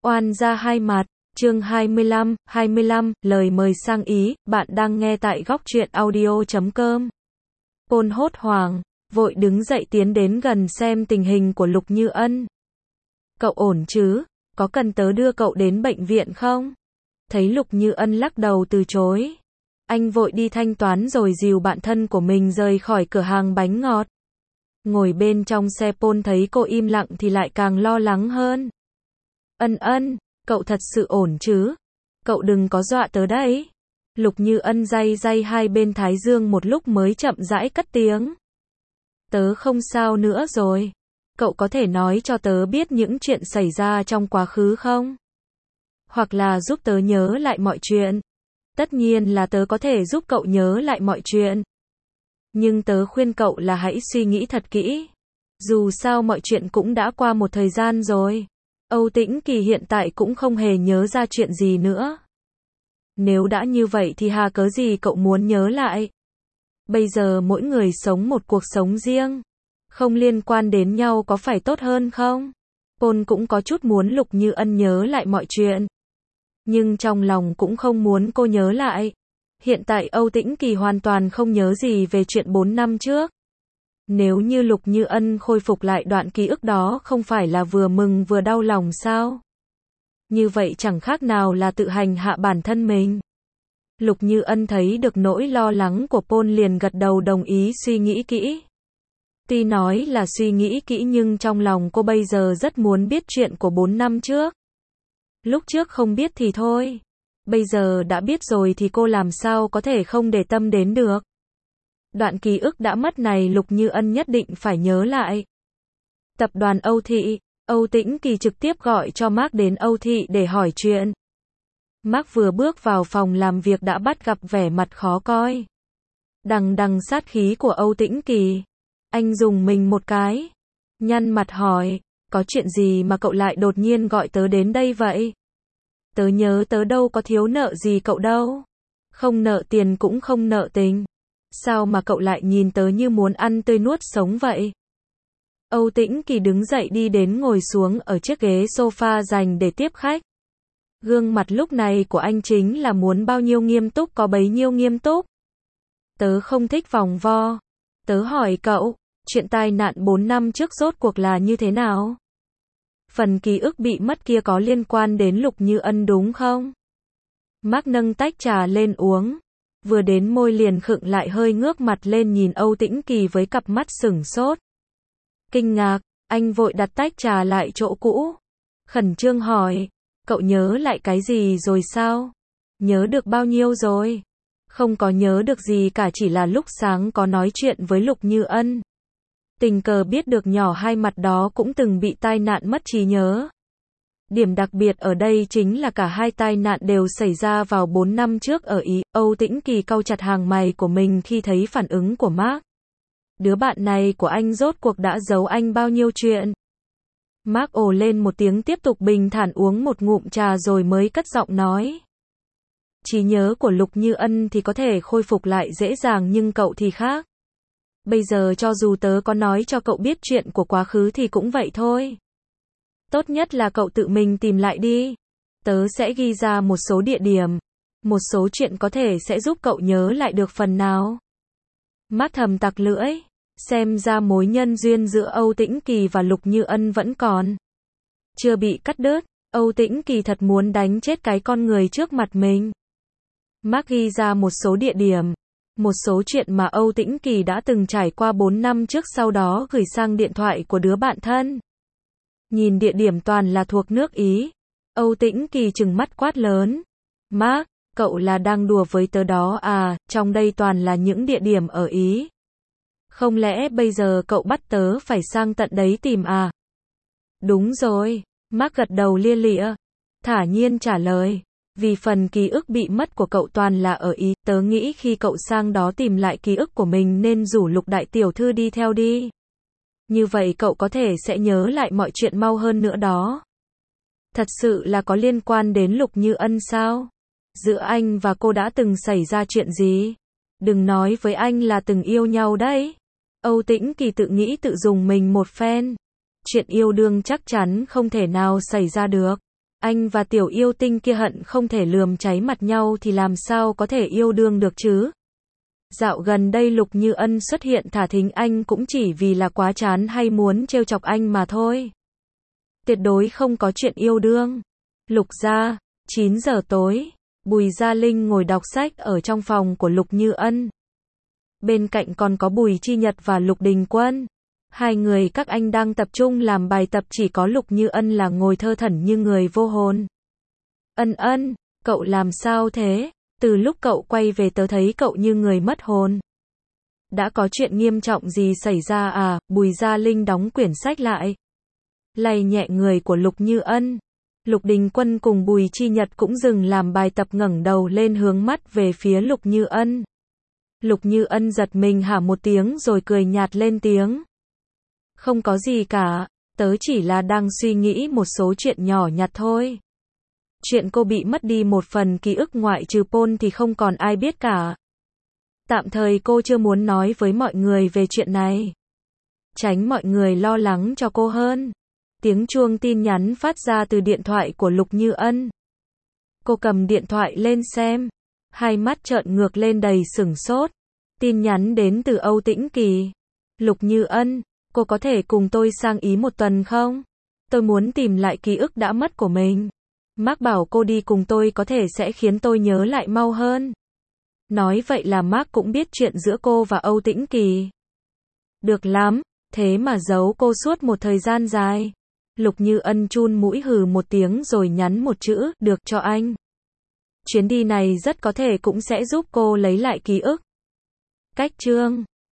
Oan gia hai mặt, chương 25, lời mời sang Ý, bạn đang nghe tại góc truyện audio.com. Paul hốt hoảng, vội đứng dậy tiến đến gần xem tình hình của Lục Như Ân. Cậu ổn chứ, có cần tớ đưa cậu đến bệnh viện không? Thấy Lục Như Ân lắc đầu từ chối. Anh vội đi thanh toán rồi dìu bạn thân của mình rời khỏi cửa hàng bánh ngọt. Ngồi bên trong xe Paul thấy cô im lặng thì lại càng lo lắng hơn. Ân, cậu thật sự ổn chứ? Cậu đừng có dọa tớ đấy. Lục Như Ân day hai bên thái dương một lúc mới chậm rãi cất tiếng. Tớ không sao nữa rồi. Cậu có thể nói cho tớ biết những chuyện xảy ra trong quá khứ không? Hoặc là giúp tớ nhớ lại mọi chuyện. Tất nhiên là tớ có thể giúp cậu nhớ lại mọi chuyện. Nhưng tớ khuyên cậu là hãy suy nghĩ thật kỹ. Dù sao mọi chuyện cũng đã qua một thời gian rồi. Âu Tĩnh Kỳ hiện tại cũng không hề nhớ ra chuyện gì nữa. Nếu đã như vậy thì hà cớ gì cậu muốn nhớ lại? Bây giờ mỗi người sống một cuộc sống riêng. Không liên quan đến nhau có phải tốt hơn không? Paul cũng có chút muốn Lục Như Ân nhớ lại mọi chuyện. Nhưng trong lòng cũng không muốn cô nhớ lại. Hiện tại Âu Tĩnh Kỳ hoàn toàn không nhớ gì về chuyện 4 năm trước. Nếu như Lục Như Ân khôi phục lại đoạn ký ức đó không phải là vừa mừng vừa đau lòng sao? Như vậy chẳng khác nào là tự hành hạ bản thân mình. Lục Như Ân thấy được nỗi lo lắng của Paul liền gật đầu đồng ý suy nghĩ kỹ. Tuy nói là suy nghĩ kỹ nhưng trong lòng cô bây giờ rất muốn biết chuyện của 4 năm trước. Lúc trước không biết thì thôi. Bây giờ đã biết rồi thì cô làm sao có thể không để tâm đến được. Đoạn ký ức đã mất này Lục Như Ân nhất định phải nhớ lại. Tập đoàn Âu Thị, Âu Tĩnh Kỳ trực tiếp gọi cho Mark đến Âu Thị để hỏi chuyện. Mark vừa bước vào phòng làm việc đã bắt gặp vẻ mặt khó coi. Đằng sát khí của Âu Tĩnh Kỳ. Anh dùng mình một cái. Nhăn mặt hỏi, có chuyện gì mà cậu lại đột nhiên gọi tớ đến đây vậy? Tớ nhớ tớ đâu có thiếu nợ gì cậu đâu. Không nợ tiền cũng không nợ tình. Sao mà cậu lại nhìn tớ như muốn ăn tươi nuốt sống vậy? Âu Tĩnh Kỳ đứng dậy đi đến ngồi xuống ở chiếc ghế sofa dành để tiếp khách. Gương mặt lúc này của anh chính là muốn bao nhiêu nghiêm túc có bấy nhiêu nghiêm túc. Tớ không thích vòng vo. Tớ hỏi cậu, chuyện tai nạn 4 năm trước rốt cuộc là như thế nào? Phần ký ức bị mất kia có liên quan đến Lục Như Ân đúng không? Mark nâng tách trà lên uống. Vừa đến môi liền khựng lại hơi ngước mặt lên nhìn Âu Tĩnh Kỳ với cặp mắt sửng sốt. Kinh ngạc, anh vội đặt tách trà lại chỗ cũ. Khẩn trương hỏi, cậu nhớ lại cái gì rồi sao? Nhớ được bao nhiêu rồi? Không có nhớ được gì cả, chỉ là lúc sáng có nói chuyện với Lục Như Ân. Tình cờ biết được nhỏ hai mặt đó cũng từng bị tai nạn mất trí nhớ. Điểm đặc biệt ở đây chính là cả hai tai nạn đều xảy ra vào 4 năm trước ở Ý. Âu Tĩnh Kỳ cau chặt hàng mày của mình khi thấy phản ứng của Mark. Đứa bạn này của anh rốt cuộc đã giấu anh bao nhiêu chuyện? Mark ồ lên một tiếng tiếp tục bình thản uống một ngụm trà rồi mới cất giọng nói. Trí nhớ của Lục Như Ân thì có thể khôi phục lại dễ dàng nhưng cậu thì khác. Bây giờ cho dù tớ có nói cho cậu biết chuyện của quá khứ thì cũng vậy thôi. Tốt nhất là cậu tự mình tìm lại đi. Tớ sẽ ghi ra một số địa điểm. Một số chuyện có thể sẽ giúp cậu nhớ lại được phần nào. Mark thầm tặc lưỡi. Xem ra mối nhân duyên giữa Âu Tĩnh Kỳ và Lục Như Ân vẫn còn. Chưa bị cắt đứt. Âu Tĩnh Kỳ thật muốn đánh chết cái con người trước mặt mình. Mark ghi ra một số địa điểm. Một số chuyện mà Âu Tĩnh Kỳ đã từng trải qua 4 năm trước sau đó gửi sang điện thoại của đứa bạn thân. Nhìn địa điểm toàn là thuộc nước Ý. Âu Tĩnh Kỳ trừng mắt quát lớn. Mark, cậu là đang đùa với tớ đó à, trong đây toàn là những địa điểm ở Ý. Không lẽ bây giờ cậu bắt tớ phải sang tận đấy tìm à? Đúng rồi, Mark gật đầu lia lịa. Thả nhiên trả lời. Vì phần ký ức bị mất của cậu toàn là ở Ý, tớ nghĩ khi cậu sang đó tìm lại ký ức của mình nên rủ Lục đại tiểu thư đi theo đi. Như vậy cậu có thể sẽ nhớ lại mọi chuyện mau hơn nữa đó. Thật sự là có liên quan đến Lục Như Ân sao? Giữa anh và cô đã từng xảy ra chuyện gì? Đừng nói với anh là từng yêu nhau đấy. Âu Tĩnh Kỳ tự nghĩ tự dùng mình một phen. Chuyện yêu đương chắc chắn không thể nào xảy ra được. Anh và tiểu yêu tinh kia hận không thể lườm cháy mặt nhau thì làm sao có thể yêu đương được chứ? Dạo gần đây Lục Như Ân xuất hiện thả thính anh cũng chỉ vì là quá chán hay muốn trêu chọc anh mà thôi. Tuyệt đối không có chuyện yêu đương. Lục gia, 9 giờ tối, Bùi Gia Linh ngồi đọc sách ở trong phòng của Lục Như Ân. Bên cạnh còn có Bùi Chi Nhật và Lục Đình Quân. Hai người các anh đang tập trung làm bài tập, chỉ có Lục Như Ân là ngồi thơ thẩn như người vô hồn. Ân Ân, cậu làm sao thế? Từ lúc cậu quay về tớ thấy cậu như người mất hồn. Đã có chuyện nghiêm trọng gì xảy ra à? Bùi Gia Linh đóng quyển sách lại, lay nhẹ người của Lục Như Ân. Lục Đình Quân cùng Bùi Chi Nhật cũng dừng làm bài tập, ngẩng đầu lên hướng mắt về phía Lục Như Ân. Lục Như Ân giật mình hả một tiếng rồi cười nhạt lên tiếng. Không có gì cả, tớ chỉ là đang suy nghĩ một số chuyện nhỏ nhặt thôi. Chuyện cô bị mất đi một phần ký ức ngoại trừ Paul thì không còn ai biết cả. Tạm thời cô chưa muốn nói với mọi người về chuyện này, tránh mọi người lo lắng cho cô hơn. Tiếng chuông tin nhắn phát ra từ điện thoại của Lục Như Ân. Cô cầm điện thoại lên xem, hai mắt trợn ngược lên đầy sửng sốt. Tin nhắn đến từ Âu Tĩnh Kỳ. Lục Như Ân, cô có thể cùng tôi sang Ý một tuần không? Tôi muốn tìm lại ký ức đã mất của mình. Mark bảo cô đi cùng tôi có thể sẽ khiến tôi nhớ lại mau hơn. Nói vậy là Mark cũng biết chuyện giữa cô và Âu Tĩnh Kỳ. Được lắm, thế mà giấu cô suốt một thời gian dài. Lục Như Ân chun mũi hừ một tiếng rồi nhắn một chữ, được cho anh. Chuyến đi này rất có thể cũng sẽ giúp cô lấy lại ký ức. Cách chương